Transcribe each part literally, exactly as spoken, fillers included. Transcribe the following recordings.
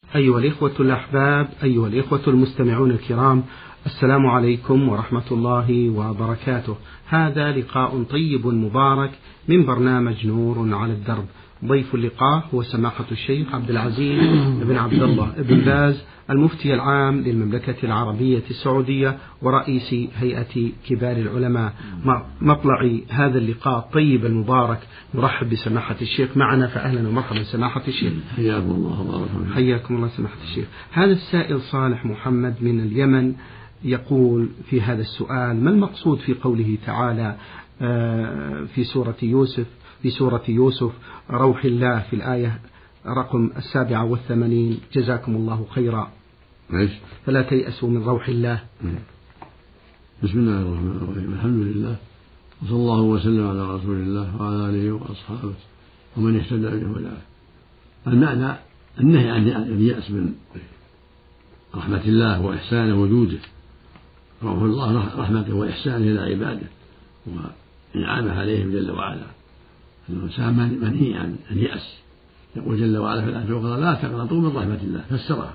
أيها الإخوة الأحباب، أيها الإخوة المستمعون الكرام، السلام عليكم ورحمة الله وبركاته. هذا لقاء طيب مبارك من برنامج نور على الدرب. ضيف اللقاء هو سماحة الشيخ عبد العزيز بن عبد الله بن باز، المفتي العام للمملكة العربية السعودية ورئيس هيئة كبار العلماء. مطلع هذا اللقاء الطيب المبارك نرحب بسماحة الشيخ معنا، فأهلا ومرحبا سماحة الشيخ. حياكم الله وبارك. حياكم الله سماحة الشيخ. هذا السائل صالح محمد من اليمن يقول في هذا السؤال: ما المقصود في قوله تعالى في سورة يوسف في سورة يوسف روح الله في الآية رقم السابعة والثمانين؟ جزاكم الله خيرا. ماشي. فلا تيأسوا من روح الله. بسم الله الرحمن الرحيم. الحمد لله وصلى الله وسلم على رسول الله وعلى آله وأصحابه ومن اهتدى بهداه. المعنى النهي عن اليأس من رحمة الله وإحسانه وجوده. روح الله رحمته وإحسانه إلى عباده وإنعامه عليهم جل وعلا. الإنسان منهي عن اليأس. يقول جل وعلا في الآية الأخرى: لا تقنطوا من رحمة الله، فسرها: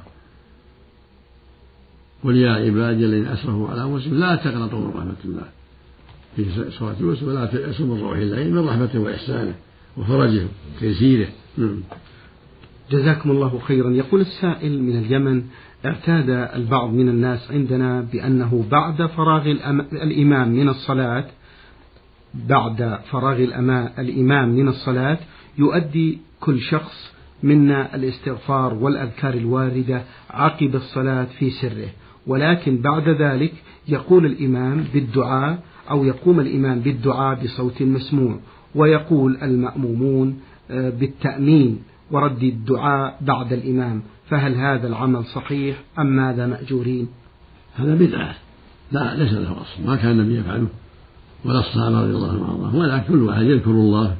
قل يا عبادي الذين أسرفوا على أنفسهم لا تقنطوا من رحمة الله في سورة يوسف، ولا تيأسوا من روح الله، من رحمته وإحسانه وفرجه وتيسيره. جزاكم الله خيرا. يقول السائل من اليمن: اعتاد البعض من الناس عندنا بأنه بعد فراغ الإمام من الصلاة بعد فراغ الإمام من الصلاة يؤدي كل شخص منا الاستغفار والأذكار الواردة عقب الصلاة في سره، ولكن بعد ذلك يقول الإمام بالدعاء أو يقوم الإمام بالدعاء بصوت مسموع، ويقول المأمومون بالتأمين ورد الدعاء بعد الإمام، فهل هذا العمل صحيح أم ماذا مأجورين؟ هذا بدعة، لا ليس له أصل، ما كان النبي يفعله ولا الصحابة رضي الله عنهم، ولا كل واحد يذكر الله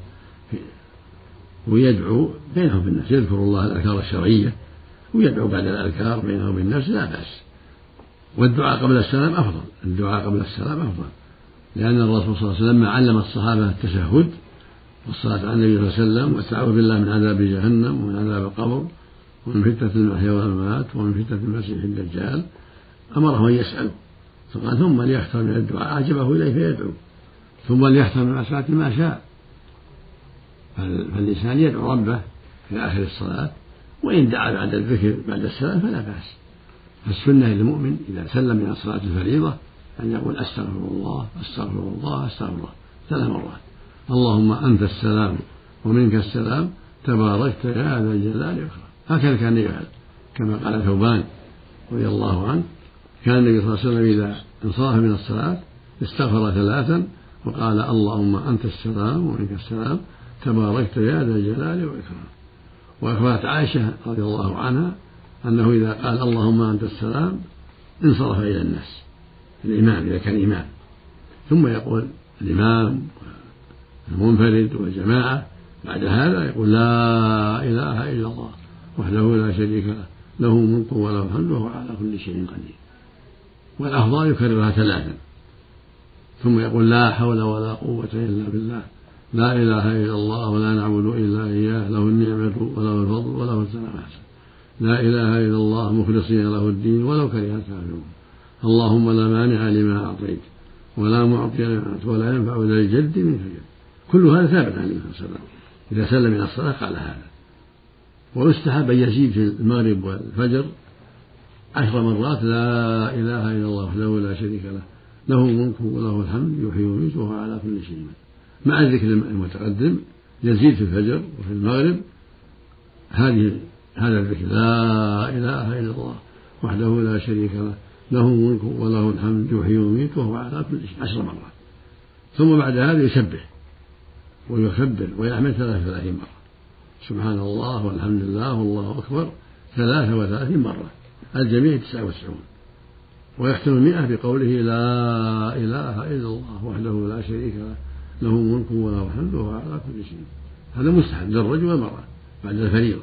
ويدعو بينه وبين النفس، يذكر الله الأذكار الشرعية ويدعو بعد الأذكار بينه وبين النفس، لا بأس. والدعاء قبل السلام أفضل، الدعاء قبل السلام أفضل، لأن الرسول صلى الله عليه وسلم علم الصحابة التشهد والصلاة على النبي صلى الله عليه وسلم والتعوذ بالله من عذاب جهنم ومن عذاب القبر ومن فتنة المحيا والممات ومن فتنة المسيح الدجال. أمره أن يسأل، فقال: ثم ليختار من الدعاء أعجبه إليه فيدعو، ثم ليختار من الصلاة ما شاء. فالإنسان يدعو ربه في آخر الصلاة، وإن دعا بعد الذكر بعد السلام فلا بأس. فالسنة للمؤمن إذا سلم من صلاة الفريضة أن يقول: أستغفر الله أستغفر الله أستغفر الله ثلاث مرات: اللهم أنت السلام ومنك السلام تباركت يا ذا الجلال والإكرام. هكذا كان يفعل، كما قال ثوبان رضي الله عنه: كان النبي صلى الله عليه وسلم إذا انصرف من الصلاة استغفر ثلاثا وقال: اللهم أنت السلام ومنك السلام تباركت يا ذا الجلال والإكرام. وأخبرت عائشة رضي الله عنها أنه إذا قال اللهم أنت السلام انصرف إلى الناس، الإمام إذا كان إمام، ثم يقول الإمام المنفرد والجماعة بعد هذا يقول: لا إله إلا الله وحده لا شريك له له الملك وله الحمد وهو على كل شيء قدير. والأفضل يكررها ثلاثا، ثم يقول: لا حول ولا قوة إلا بالله لا إله إلا الله ولا نعبد إلا إياه له النعمة وله الفضل وله الثناء الحسن لا إله إلا الله مخلصين له الدين ولو كره الكافرون اللهم لا مانع لما أعطيت ولا معطي لما أعطيت ولا ينفع ذا الجد منك الجد. كل هذا ثابت عن النبي صلى الله عليه وسلم، إذا سلم من الصلاة قال هذا. ويستحب أن يزيد في المغرب والفجر عشر مرات: لا إله إلا الله وحده لا شريك له له الملك وله الحمد يحيي ويميت وهو على كل شيء قدير. مع الذكر المتقدم يزيد في الفجر وفي المغرب هذه هذا الذكر: لا إله إلا الله وحده لا شريك له له الملك وله الحمد يحيي ويميت وهو على كل شيء عشر مرات. ثم بعد هذا يسبح ويكبر ويحمد ثلاث وثلاثين مرة: سبحان الله والحمد لله والله أكبر ثلاثة وثلاثين مرة، الجميع تسعة وتسعون. ويختم المئة بقوله: لا إله إلا الله وحده لا شريك له له الملك وله الحمد وهو على كل شيء. هذا مستحب للرجل والمرأة بعد الفريضة،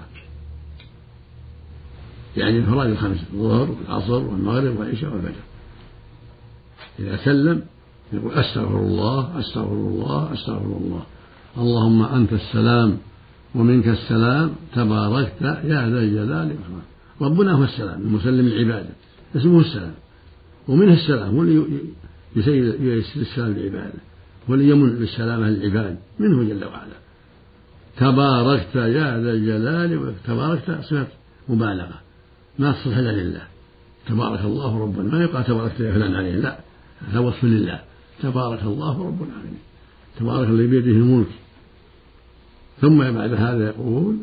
يعني الفرائض الخمسة: الظهر والعصر والمغرب والعشاء والفجر. إذا سلم يقول: أستغفر الله أستغفر الله أستغفر الله اللهم أنت السلام ومنك السلام تباركت يا ذا الجلال والإكرام. ربنا هو السلام المسلم العبادة اسمه السلام، ومنه السلام هو اللي ييسر السلام للعبادة، هو اللي يمن بالسلامة للعباد منه جل وعلا. تباركت يا ذا الجلال، تباركت صفة مبالغة ما تصلح إلا لله. تبارك الله ربنا، ما يقع تباركت يا فلان عليه، لا، هذا وصف لله. تبارك الله رب العالمين، تبارك الذي بيده الملك. ثم بعد هذا يقول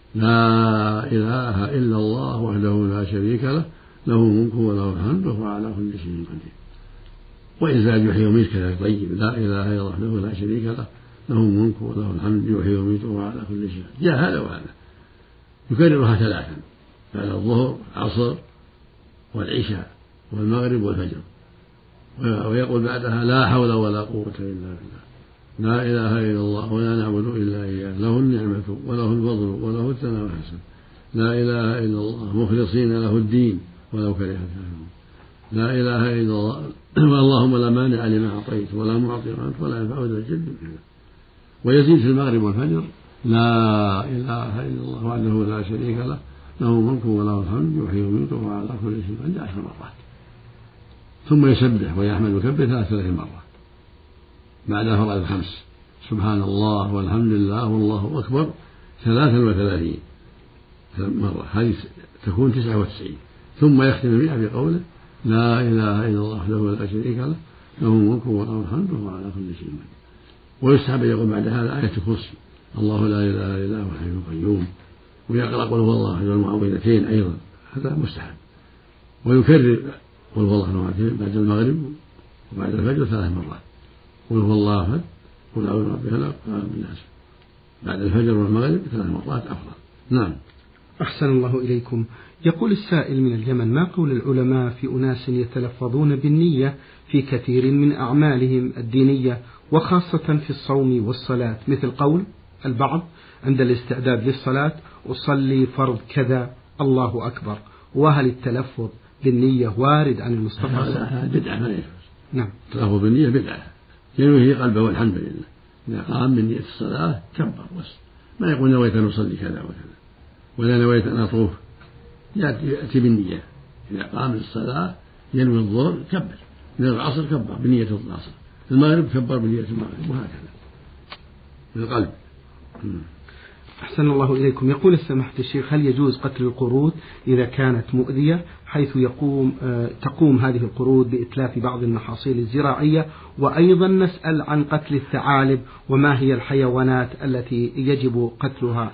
لا إله إلا الله وحده لا شريك له، له الملك وله الحمد وهو على كل شيء قدير. وإن زاد يحيي ويميت كذلك طيب، لا إله إلا الله وحده لا شريك له، له الملك وله الحمد يحيي ويميت وهو على كل شيء. جاء هذا وهذا يكررها ثلاثا بعد الظهر العصر والعشاء والمغرب والفجر، ويقول بعدها لا حول ولا قوة إلا بالله، لا إله إلا الله ولا نعبد إلا إياه، له النعمة وله الفضل وله الثناء الحسن، لا إله إلا الله مخلصين له الدين ولو كره الكافرون، لا إله إلا الله اللهم لا مانع لما أعطيت ولا معطي لما أنت ولا ينفع ذا الجد منك. ويزيد في المغرب والفجر لا إله إلا الله وحده لا شريك له، له الملك وله الحمد يحيي ويميت وهو على كل شيء قدير عشر مرات. ثم يسبح ويحمد ويكبر ثلاث ثلاث مرات بعدها فرائض الخمس، سبحان الله والحمد لله والله أكبر ثلاثا وثلاثين مرة، هذه تكون تسعة وتسعين. ثم يختم بها بقوله لا إله إلا الله وحده لا شريك له، له الملك وله الحمد وهو على كل شيء قدير. ويستحب يقول بعد هذا آية الكرسي الله لا إله إلا هو الحي القيوم، ويقرأ قل هو الله أحد والمعوذتين أيضا، هذا مستحب. ويكرر قل هو الله أحد بعد المغرب وبعد الفجر ثلاث مرات، قل هو الله أحد قل أعوذ برب الفلق وبرب الناس بعد الفجر والمغرب ثلاث مرات أفضل. نعم. أحسن الله إليكم. يقول السائل من اليمن: ما قول العلماء في أناس يتلفظون بالنية في كثير من أعمالهم الدينية وخاصة في الصوم والصلاة، مثل قول البعض عند الاستعداد للصلاة أصلي فرض كذا الله أكبر، وهل التلفظ بالنية وارد عن المصطفى؟ هذا بدعة ما يجوز. نعم. التلفظ بالنية بدعة، ينوي قلبه والحمد لله. إذا قام من نية الصلاة كبر بس، ما يقول نويت أن أصلي كذا وكذا ولا نويت أن أطوف، يأتي بالنية. إذا قام للصلاة ينوي الظهر كبر، من العصر كبر بنية العصر، المغرب كبر بنية المغرب، وهكذا من القلب. أحسن الله إليكم. يقول سماحة الشيخ: هل يجوز قتل القرود إذا كانت مؤذية، حيث يقوم تقوم هذه القرود بإتلاف بعض المحاصيل الزراعية؟ وأيضا نسأل عن قتل الثعالب، وما هي الحيوانات التي يجب قتلها؟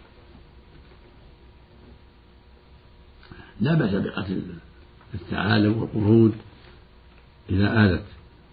لا بأس بقتل الثعالب والقرود إذا آلت،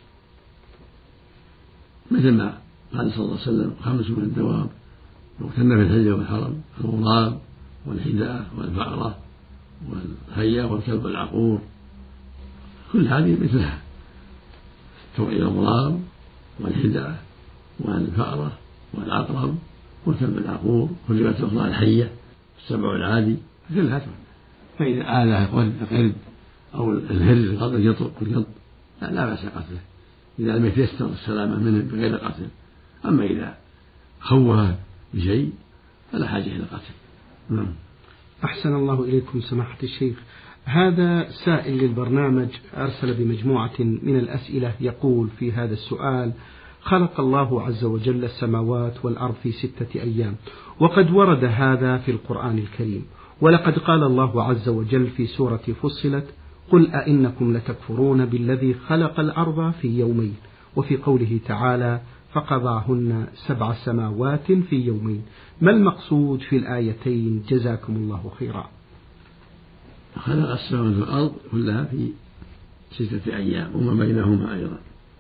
مثل ما قال صلى الله عليه وسلم: خمس من الدواب يقتلن في الحج والحرم: الغراب والحداء والفأرة والحية والكلب العقور، كل هذه مثلها، الغراب والحداء والفأرة والعقرب والكلب العقور، والرواية الأخرى الحية السبع العادي، كلها. فإذا آله القرد أو الهر القط القط لا, لا بأس قتله إذا لم يتيسر السلامة منه بغير قتل. أما إذا خوف بشيء فلا حاجة إلى قتل. نعم. أحسن الله إليكم سماحة الشيخ. هذا سائل للبرنامج أرسل بمجموعة من الأسئلة، يقول في هذا السؤال: خلق الله عز وجل السماوات والأرض في ستة أيام، وقد ورد هذا في القرآن الكريم، ولقد قال الله عز وجل في سورة فصلت: قل أئنكم لتكفرون بالذي خلق الأرض في يومين، وفي قوله تعالى: فقضاهن سبع سماوات في يومين. ما المقصود في الآيتين جزاكم الله خيرا؟ خلق السماوات والأرض كلها في ستة أيام وما بينهما أيضا،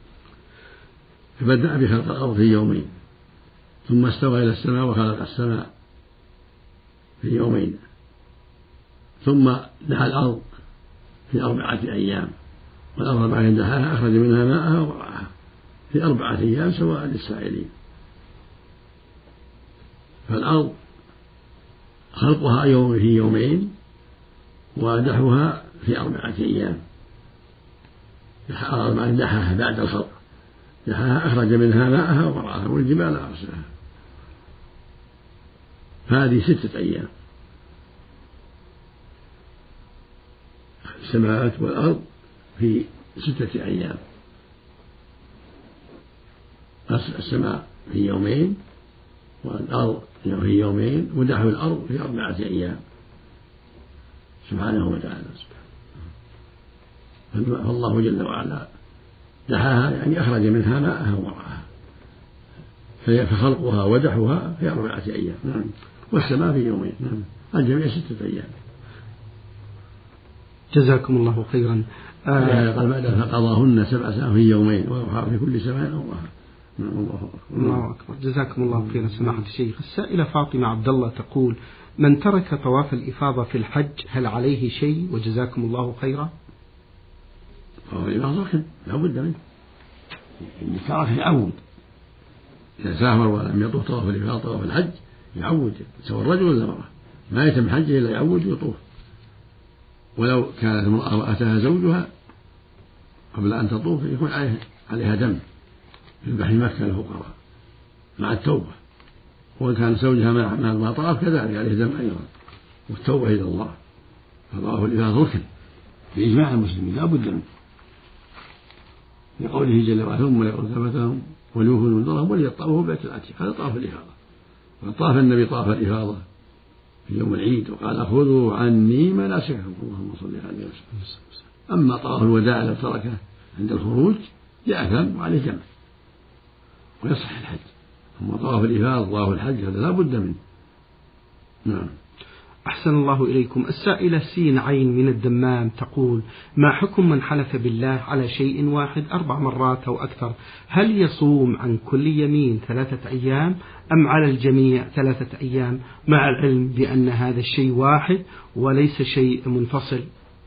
فبدأ بخلق الأرض في يومين، ثم استوى إلى السماء وخلق السماء في يومين، ثم دحى الأرض في أربعة أيام، والأرض بعد دحاها أخرج منها ماءها وضعها في أربعة أيام سواء للسائلين. فالأرض خلقها يوم في يومين ودحوها في أربعة أيام. بعد دحاها بعد الخلق دحاها أخرج منها ماءها وضعها والجبال أرسلها، هذه ستة أيام. السماوات والأرض في ستة أيام، السماء في يومين والأرض في يومين ودحو الأرض في أربعة أيام سبحانه وتعالى. فالله جل وعلا دحاها يعني أخرج منها ماءها ومرعاها، فخلقها ودحوها في أربعة أيام. نعم. والسماء في يومين. نعم. الجميع ستة أيام. جزاكم الله خيرا. آه قال بعد فقضاهن سبع سنين في يومين وأوحى في كل سماء أمرها. الله أكبر. الله أكبر. جزاكم الله خيرا سماحة الشيخ. السائلة فاطمة عبد الله تقول: من ترك طواف الإفاضة في الحج هل عليه شيء؟ وجزاكم الله خيرا. طواف الإفاضة ركن لا بد منه، اللي ترك يعود. إذا سافر ولم يطوف طواف الإفاضة طواف الحج يعود، سواء الرجل ولا المرأة، ما يتم حجه إلا يعود ويطوف. ولو كانت امرأة أتاها زوجها قبل أن تطوف يكون عليها دم يذبح في مكة للفقراء مع التوبة، وإن كان زوجها ما طاف كذلك عليه دم أيضا والتوبة إلى الله. فطواف الإفاضة ركن بإجماع المسلمين لا بد منه، لقوله جل وعلا: ثم ليرتبتهم وليوفوا نذورهم وليطوفوا بيت العتيق. هذا طواف الإفاضة. وطاف النبي طواف الإفاضة في يوم العيد وقال: خذوا عني مناسككم. اللهم صل عليه وسلم. أما طواف الوداع لو تركه عند الخروج يأثم وعليه جمع ويصح الحج. أما طواف الإفاضة طواف الحج هذا لا بد منه. نعم. أحسن الله إليكم. السائلة سين عين من الدمام تقول: ما حكم من حلف بالله على شيء واحد أربع مرات أو أكثر؟ هل يصوم عن كل يمين ثلاثة أيام أم على الجميع ثلاثة أيام، مع العلم بأن هذا الشيء واحد وليس شيء منفصل؟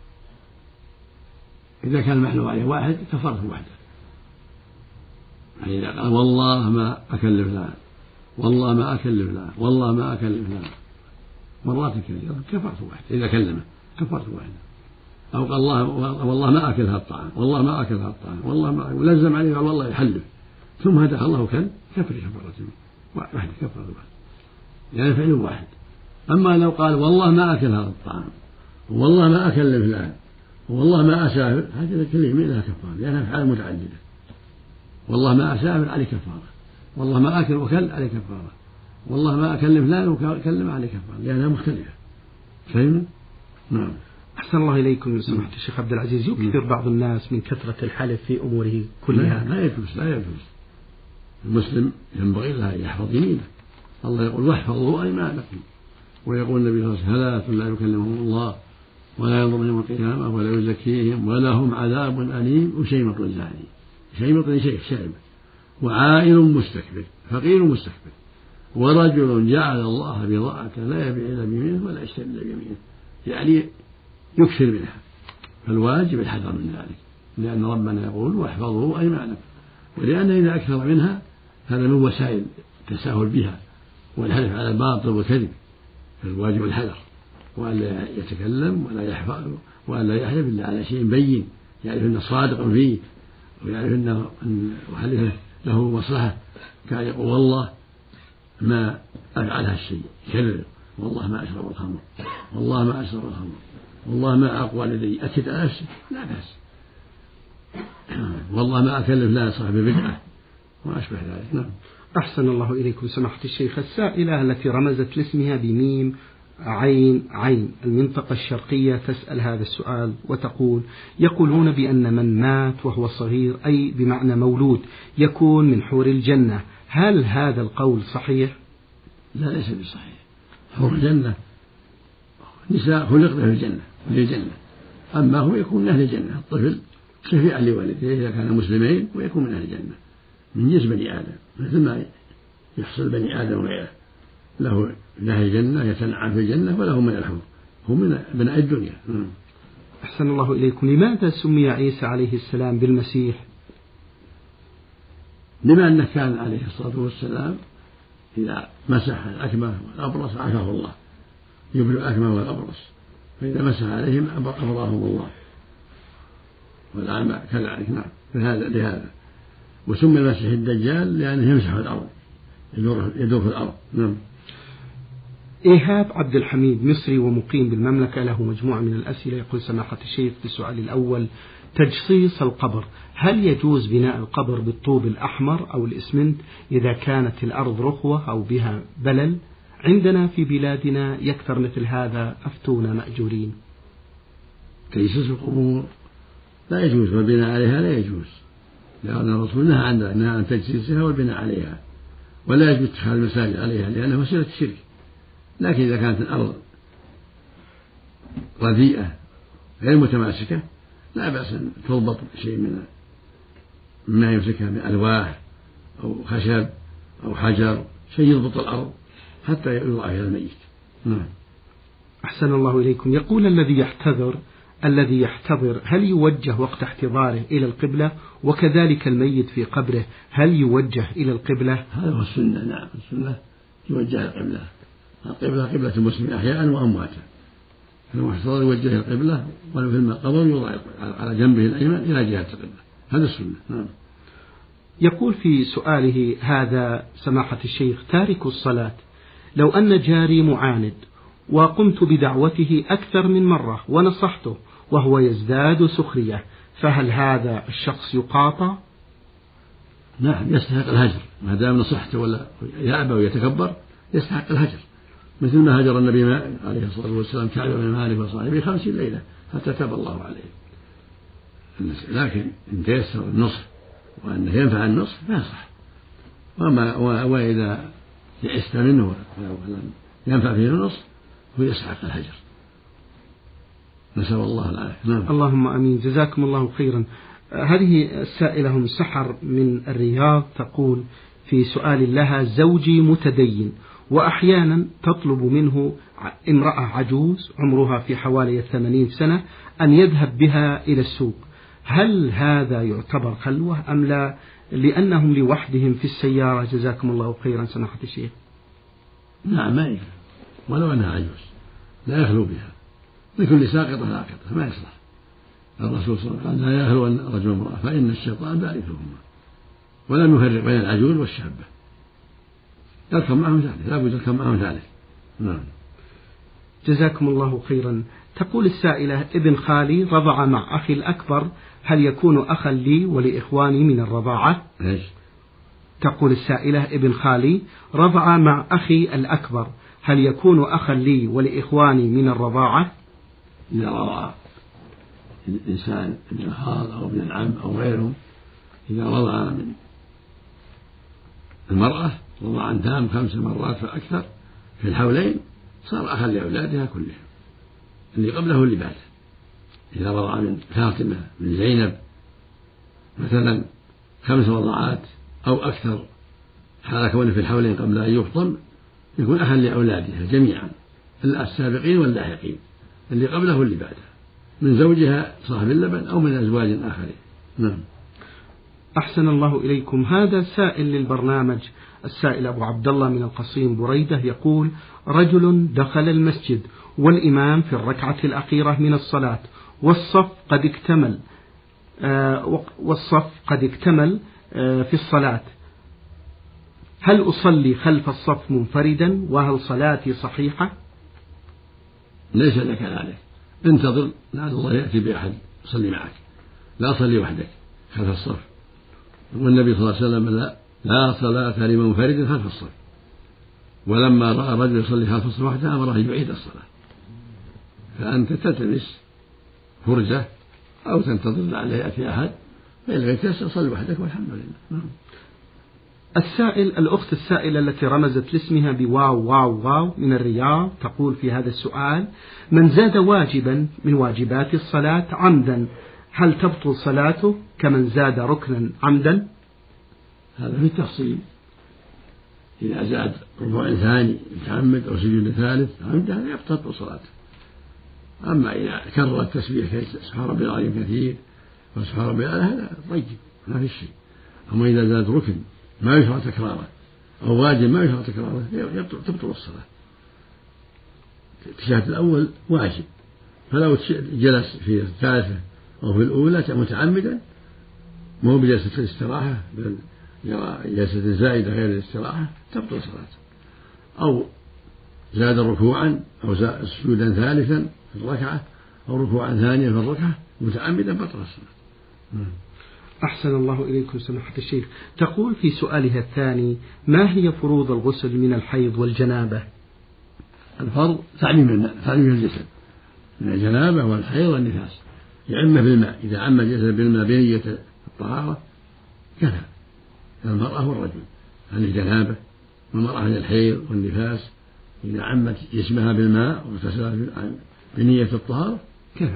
إذا كان المحلوف عليه واحد كفرته واحدة. يعني إذا قال: والله ما أكلف لها، والله ما أكلف لها، والله ما أكلف لها مرات كثيرة كفرت واحدة. إذا كلمه كفرت واحدة. أو قال: الله والله ما أكل هذا الطعام، والله ما أكل هذا الطعام، والله ما ولزم عليه والله يحلف، ثم هداه الله كل كفر كفارة واحدة كفرت واحدة، يعني فعل واحد. أما لو قال: والله ما أكل هذا الطعام، والله ما أكل فلان، والله ما أسافر، هذه الكلمة لها كفارة لأنها أفعال متعددة. والله ما أسافر عليه كفارة، والله ما أكل وكل عليه كفارة، والله ما أكلم فلان وكلم عليه كفارة لأنها مختلفة. فهمت؟ نعم. أحسن الله إليكم سماحة الشيخ عبد العزيز. يكثر بعض الناس من كثرة الحلف في أموره كلها. لا يجوز لا يجوز. المسلم ينبغي له أن يحفظ يمينه. الله يقول: واحفظوا أيمانكم. ويقول النبي صلى الله عليه وسلم: ثلاث لا يكلمهم الله ولا ينظر يوم القيامة ولا يزكيهم ولهم عذاب أليم وشيمة زاني. شيمة شيخ شائبة، وعائل مستكبر، فقير مستكبر، ورجل جعل الله بضاعة لا يبيع إلا بيمينه ولا يشتري إلا بيمينه، يعني يكثر منها. فالواجب الحذر من ذلك، لأن ربنا يقول: واحفظوا أيمانكم. ولأن إذا أكثر منها هذا من وسائل التساهل بها والحلف على الباطل والكذب. فالواجب الحذر، وألا يتكلم ولا يحفظ وألا يحلف إلا على شيء بين يعرف أنه صادق فيه، ويعرف أنه وحلفه له مصلحة. كان يقول: والله ما أفعل هالشيء، كذب، والله ما أشرب الخمر، والله ما أشرب الخمر، والله ما أقوى لدي، أكد على نفسه لا بأس، والله ما أكلف لا صاحب بدعة وما أشبه ذلك. نعم. أحسن الله إليكم سماحة الشيخ. السائلة التي رمزت لاسمها بميم عين عين المنطقة الشرقية تسأل هذا السؤال وتقول: يقولون بأن من مات وهو صغير أي بمعنى مولود يكون من حور الجنة، هل هذا القول صحيح؟ لا، ليس بصحيح. حور الجنة نساء خلقنا في الجنة للجنة، أما هو يكون من أهل الجنة. الطفل شفيع لوالديه إذا كان مسلمين ويكون من أهل الجنة من جنس بني آدم، مثل ما يحصل بني آدم وغيره له من أهل الجنة يتنعم في الجنة وله من الحور، هم من بناء الدنيا. أحسن الله إليكم. لماذا سمي عيسى عليه السلام بالمسيح؟ لما أنه كان عليه الصلاة والسلام إذا مسح الأكمة والأبرص عافاه الله، يبرئ الأكمة والأبرص، فإذا مسح عليهم أبراهم الله، والأعمى كذلك. نعم. لهذا لهذا وسمي المسيح الدجال لأنه يمسح الأرض، يدور في الأرض. نعم. إيهاب عبد الحميد مصري ومقيم بالمملكة له مجموعة من الأسئلة. يقول سماحة الشيخ في السؤال الأول: تجصيص القبر، هل يجوز بناء القبر بالطوب الأحمر أو الإسمنت إذا كانت الأرض رخوة أو بها بلل؟ عندنا في بلادنا يكثر مثل هذا، أفتونا مأجورين. تجصيص القبور لا يجوز، والبناء عليها لا يجوز، لأن الرسول نهى عن تجصيصها والبناء عليها، ولا يجوز اتخاذ المساجد عليها لأنها وسيلة الشرك. لكن إذا كانت الأرض رديئة غير متماسكة لا بأس أن تربط شيء من ما يمسكها من ألواح أو خشب أو حجر، شيء يضبط الأرض حتى يوضع فيها الميت. نعم. أحسن الله إليكم. يقول الذي يحتضر الذي يحتضر هل يوجه وقت احتضاره إلى القبلة؟ وكذلك الميت في قبره هل يوجه إلى القبلة؟ هذا هو السنة. نعم، السنة يوجه القبلة. القبلة قبلة المسلم أحياء وأمواتا، فالمحتضر يوجه القبلة، وفي القبر يوضع على جنبه الأيمن إلى جهة القبلة. هذا السنة. نعم. يقول في سؤاله هذا سماحة الشيخ: تارك الصلاة لو أن جاري معاند وقمت بدعوته أكثر من مرة ونصحته وهو يزداد سخرية، فهل هذا الشخص يقاطع؟ نعم، يستحق الهجر ما دام نصحته ولا يأبى ويتكبر، يستحق الهجر، مثل ما هجر النبي عليه الصلاة والسلام كعب بن مالك وصاحبه خمسين ليلة حتى تاب الله عليه. لكن إن تيسر النصح وأنه ينفع النصح فيصح، وما وإذا يئست منه ولم ينفع فيه النصح هو يستحق الهجر. نسأل الله العافية. نعم. اللهم أمين. جزاكم الله خيرا. هذه السائلة هم سحر من الرياض تقول في سؤال لها: زوجي متدين وأحيانا تطلب منه امرأة عجوز عمرها في حوالي الثمانين سنة أن يذهب بها إلى السوق، هل هذا يعتبر خلوة أم لا؟ لأنهم لوحدهم في السيارة. جزاكم الله خيرا سماحة الشيخ. نعم، ما يخلو ولو أنها عجوز، لا يخلو بها، لكل ساقطة لاقطة ما يصلح. الرسول صلى الله عليه وسلم: لا يخلو رجل وامرأة فإن الشيطان ثالثهما، ولم يفرق بين العجوز والشابة، يركب معهم ثالث، لا بد يركب معهم ثالث. نعم. جزاكم الله خيرا. تقول السائلة: ابن خالي رضع مع أخي الأكبر، هل يكون أخا لي ولإخواني من الرضاعة؟ إيش؟ تقول السائلة: ابن خالي رضع مع أخي الأكبر، هل يكون أخا لي ولإخواني من الرضاعة؟ إذا رضع الإنسان ابن الخال أو ابن العم أو غيرهم، إذا رضع من المرأة رضعا تام خمس مرات فأكثر في الحولين صار أخا لأولادها كلهم، اللي قبله واللي بعده. إذا رضع من فاطمة من زينب مثلا خمس رضعات أو أكثر حال كونه في الحولين قبل أن يفطم، يكون أخا لأولادها جميعا السابقين واللاحقين، اللي قبله واللي بعده، من زوجها صاحب اللبن أو من أزواج آخرين. نعم. أحسن الله إليكم. هذا سائل للبرنامج، السائل أبو عبد الله من القصيم بريدة، يقول: رجل دخل المسجد والإمام في الركعة الأخيرة من الصلاة والصف قد اكتمل آه والصف قد اكتمل آه في الصلاة، هل أصلي خلف الصف منفردا وهل صلاتي صحيحة؟ ليس لك عليك، انتظر لعل الله يأتي بأحد يصلي معك، لا صلي وحدك خلف الصف. والنبي صلى الله عليه وسلم: لا, لا صلاة لمنفرد خلف الصف. ولما رأى الرجل يصلي خلف الصف وحده أمره أن يعيد الصلاة. فأنت تلتمس فرجة أو تنتظر لعله يأتي أحد، فإن لم يتيسر صلي وحدك والحمد لله. السائل الأخت السائلة التي رمزت لاسمها بواو واو واو من الرياض تقول في هذا السؤال: من زاد واجبا من واجبات الصلاة عمدا هل تبطل صلاته كمن زاد ركنا عمدا؟ هذا في التفصيل، إذا زاد ركوع ثاني متعمد أو سجود ثالث عمدا هذا يبطل صلاته. أما إذا كرر التسبيح سبحان ربي العظيم كثير وسبحان ربي الأعلى هذا طيب ما في شيء. أما إذا زاد ركن ما يشرع تكراره أو واجب ما يشرع تكراره تبطل الصلاة. التشهد الأول واجب، فلو جلس في الثالثة أو في الأولى متعمدا مو بجلسة الاستراحة بل جلسة زائدة غير الاستراحة تبطل صلاته. أو زاد ركوعا أو زاد سجودا ثالثا في الركعة أو ركوعا ثانيا في الركعة متعمدا بطل الصلاة. أحسن الله إليكم سماحة الشيخ. تقول في سؤالها الثاني: ما هي فروض الغسل من الحيض والجنابة؟ الفرض تعميم الجسد من الجنابة والحيض والنفاس، يعم بالماء، إذا عم الجسد بالماء بنية الطهارة كفى المرأة والرجل عن الجنابة، والمرأة عن الحيض والنفاس إذا عمت جسمها بالماء واغتسلت بنية الطهارة كفى.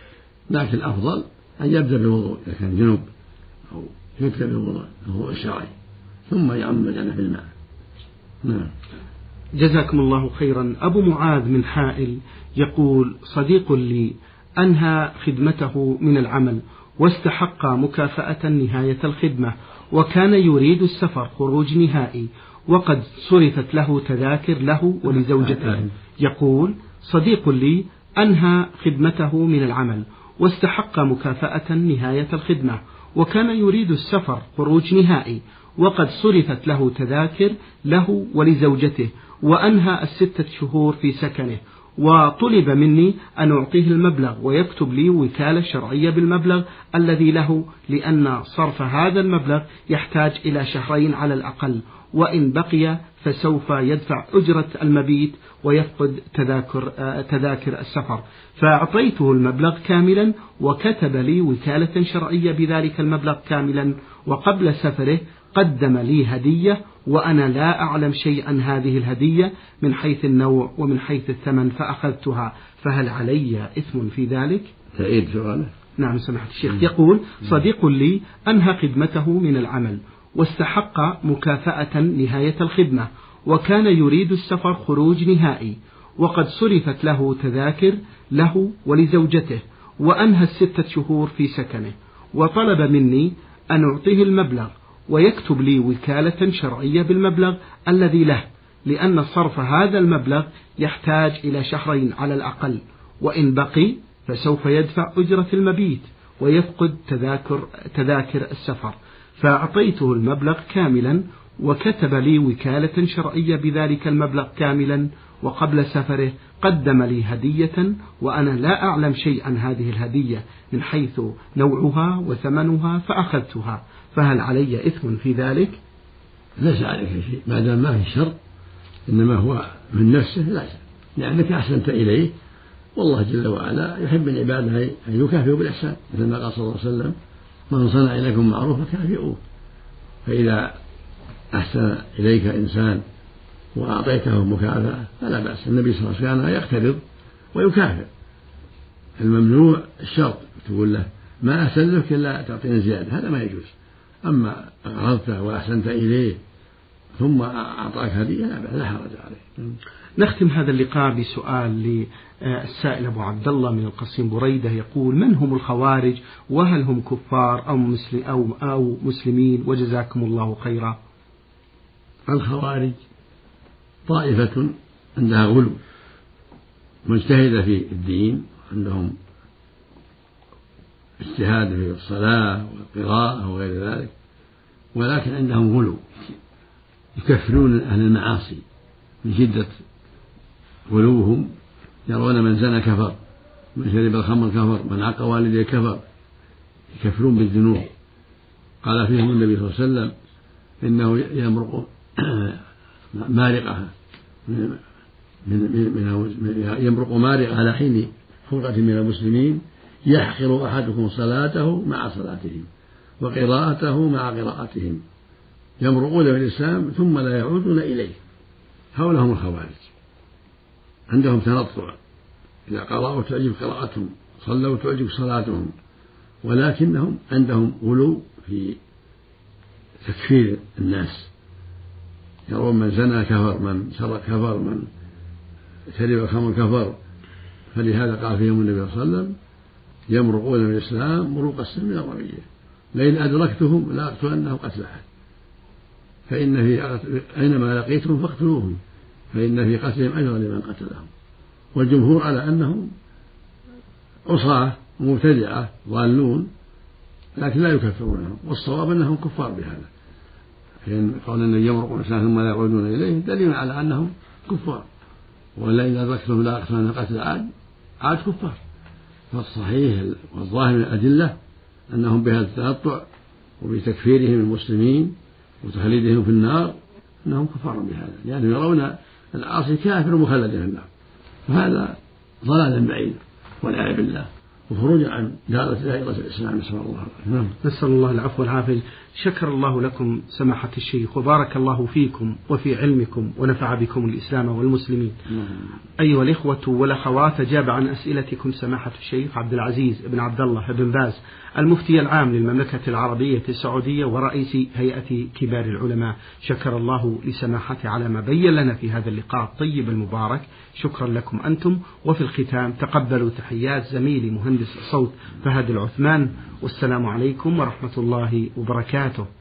لكن الأفضل أن يبدأ بالوضوء إذا كان جنوب، أو يبدأ بالوضوء الوضوء الشرعي ثم يعم الجنة بالماء. نعم. جزاكم الله خيرا. أبو معاذ من حائل يقول: صديق لي أنهى خدمته من العمل واستحق مكافأة نهاية الخدمة، وكان يريد السفر خروج نهائي، وقد صرفت له تذاكر له ولزوجته. يقول: صديق لي أنهى خدمته من العمل واستحق مكافأة نهاية الخدمة، وكان يريد السفر خروج نهائي، وقد صرفت له تذاكر له ولزوجته، وأنهى الستة شهور في سكنه، وطلب مني أن أعطيه المبلغ ويكتب لي وكالة شرعية بالمبلغ الذي له، لأن صرف هذا المبلغ يحتاج إلى شهرين على الأقل، وإن بقي فسوف يدفع أجرة المبيت ويفقد تذاكر, تذاكر السفر. فأعطيته المبلغ كاملا وكتب لي وكالة شرعية بذلك المبلغ كاملا، وقبل سفره قدم لي هدية وأنا لا أعلم شيئا عن هذه الهدية من حيث النوع ومن حيث الثمن، فأخذتها، فهل علي إثم في ذلك؟ تعيد سؤاله. نعم سماحة الشيخ. يقول: صديق لي أنهى خدمته من العمل واستحق مكافأة نهاية الخدمة، وكان يريد السفر خروج نهائي، وقد صرفت له تذاكر له ولزوجته، وأنهى الستة شهور في سكنه، وطلب مني أن أعطيه المبلغ ويكتب لي وكالة شرعية بالمبلغ الذي له، لأن صرف هذا المبلغ يحتاج إلى شهرين على الأقل، وإن بقي فسوف يدفع أجرة المبيت ويفقد تذاكر, تذاكر السفر. فأعطيته المبلغ كاملا وكتب لي وكالة شرعية بذلك المبلغ كاملا، وقبل سفره قدم لي هدية وأنا لا أعلم شيئا عن هذه الهدية من حيث نوعها وثمنها، فأخذتها، فهل علي إثم في ذلك؟ ليس عليك شيء ما دام ما في شر، إنما هو من نفسه لا شيء، لأنك أحسنت إليه، والله جل وعلا يحب العباد أن يكافئوا بالإحسان، مثل ما قال صلى الله عليه وسلم: من صنع إليكم معروفا كافئوه. فإذا أحسن إليك إنسان وأعطيته مكافأة فلا بأس. النبي صلى الله عليه وسلم يقترض ويكافئ، الممنوع الشرط، تقول له ما أحسن لك إلا تعطيني زيادة، هذا ما يجوز. أما أعرضته وأحسنت إليه ثم أعطاك هدية لا حرج عليه. نختم هذا اللقاء بسؤال للسائل أبو عبد الله من القصيم بريدة، يقول: من هم الخوارج، وهل هم كفار أو, مسلم أو, أو مسلمين، وجزاكم الله خيرا. الخوارج طائفة عندها غلو مجتهدة في الدين، عندهم اجتهاد في الصلاة والقراءة وغير ذلك، ولكن عندهم غلو، يكفرون أهل المعاصي من شدة غلوهم، يرون من زنى كفر، من شرب الخمر كفر، من عق والديه كفر، يكفرون بالذنوب. قال فيهم النبي صلى الله عليه وسلم: إنه يمرق مارقها من من يمرق مارق على حين فرقة من المسلمين، يحقر أحدكم صلاته مع صلاتهم وقراءته مع قراءتهم، يمرقون في الإسلام ثم لا يعودون إليه. هؤلاء هم الخوارج، عندهم تنطع، إذا قرأوا تعجب قراءتهم، صلوا تعجب صلاتهم، ولكنهم عندهم غلو في تكفير الناس، يرون من زنى كفر، من سرق كفر، من شرب الخمر كفر. فلهذا قال فيهم النبي صلى الله عليه وسلم: يمرقون من الإسلام مروق السهم من الرمية، لئن أدركتهم لأقتلنهم قتل أحد، فإن في أينما لقيتهم فاقتلوهم، فإن في قتلهم أجرا لمن قتلهم. والجمهور على أنهم عصاة مبتدعة ضالون، لكن لا يكفرونهم، والصواب أنهم كفار بهذا، فإن قول أن يمرقون الإسلام ثم لا يعودون إليه دليل على أنهم كفار. ولا إذا أدركتم لا أقتلن قتل عاد عاد كفار. فالصحيح والظاهر من الأدلة أنهم بهذا التنطع وبتكفيرهم المسلمين وتخليدهم في النار أنهم كفار بهذا، لأنهم يرون العاصي كافر مخلد في النار، وهذا ضلال بعيد والعياذ بالله وخروج عن دائرة الإسلام. نسأل الله العافية. نسأل الله العفو والعافية. شكر الله لكم سماحة الشيخ وبارك الله فيكم وفي علمكم ونفع بكم الإسلام والمسلمين. أيها الإخوة والأخوات، أجاب عن أسئلتكم سماحة الشيخ عبد العزيز بن عبد الله بن باز المفتي العام للمملكة العربية السعودية ورئيس هيئة كبار العلماء. شكر الله لسماحته على ما بين لنا في هذا اللقاء الطيب المبارك. شكرا لكم أنتم. وفي الختام تقبلوا تحيات زميلي مهندس الصوت فهد العثمان، والسلام عليكم ورحمة الله وبركاته.